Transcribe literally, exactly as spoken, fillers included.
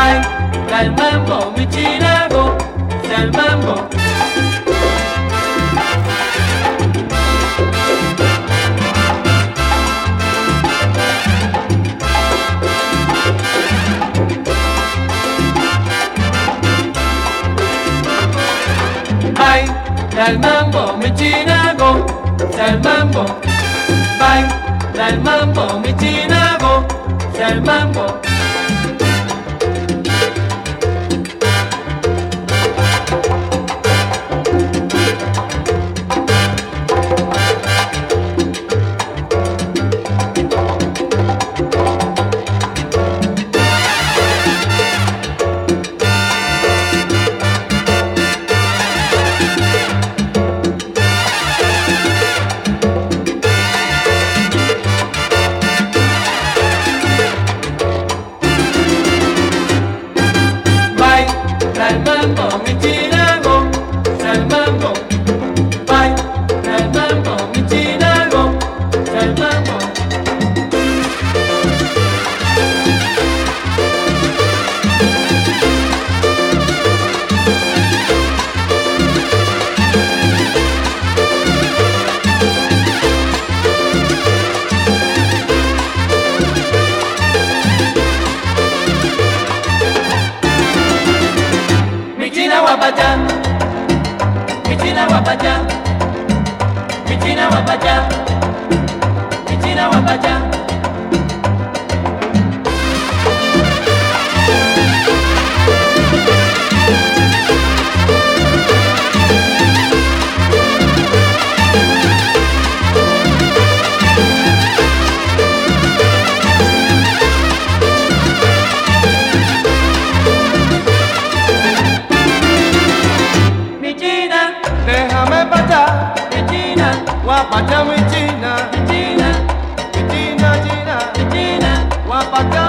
Vai, dal mambo vicina go, dal mambo. Vai, dal mambo vicina go, dal mambo. Vai, dal mambo vicina go, dal mambo. Dal mambo vicina go, dal mambo. Vai, dal mambo vicina go, dal mambo. Michina wabaja, Michina wabaja, Michina wabaja, Michina wabaja. Déjame bajar, Michina, guapacha mi china, Michina, mi china china, Michina. guapacha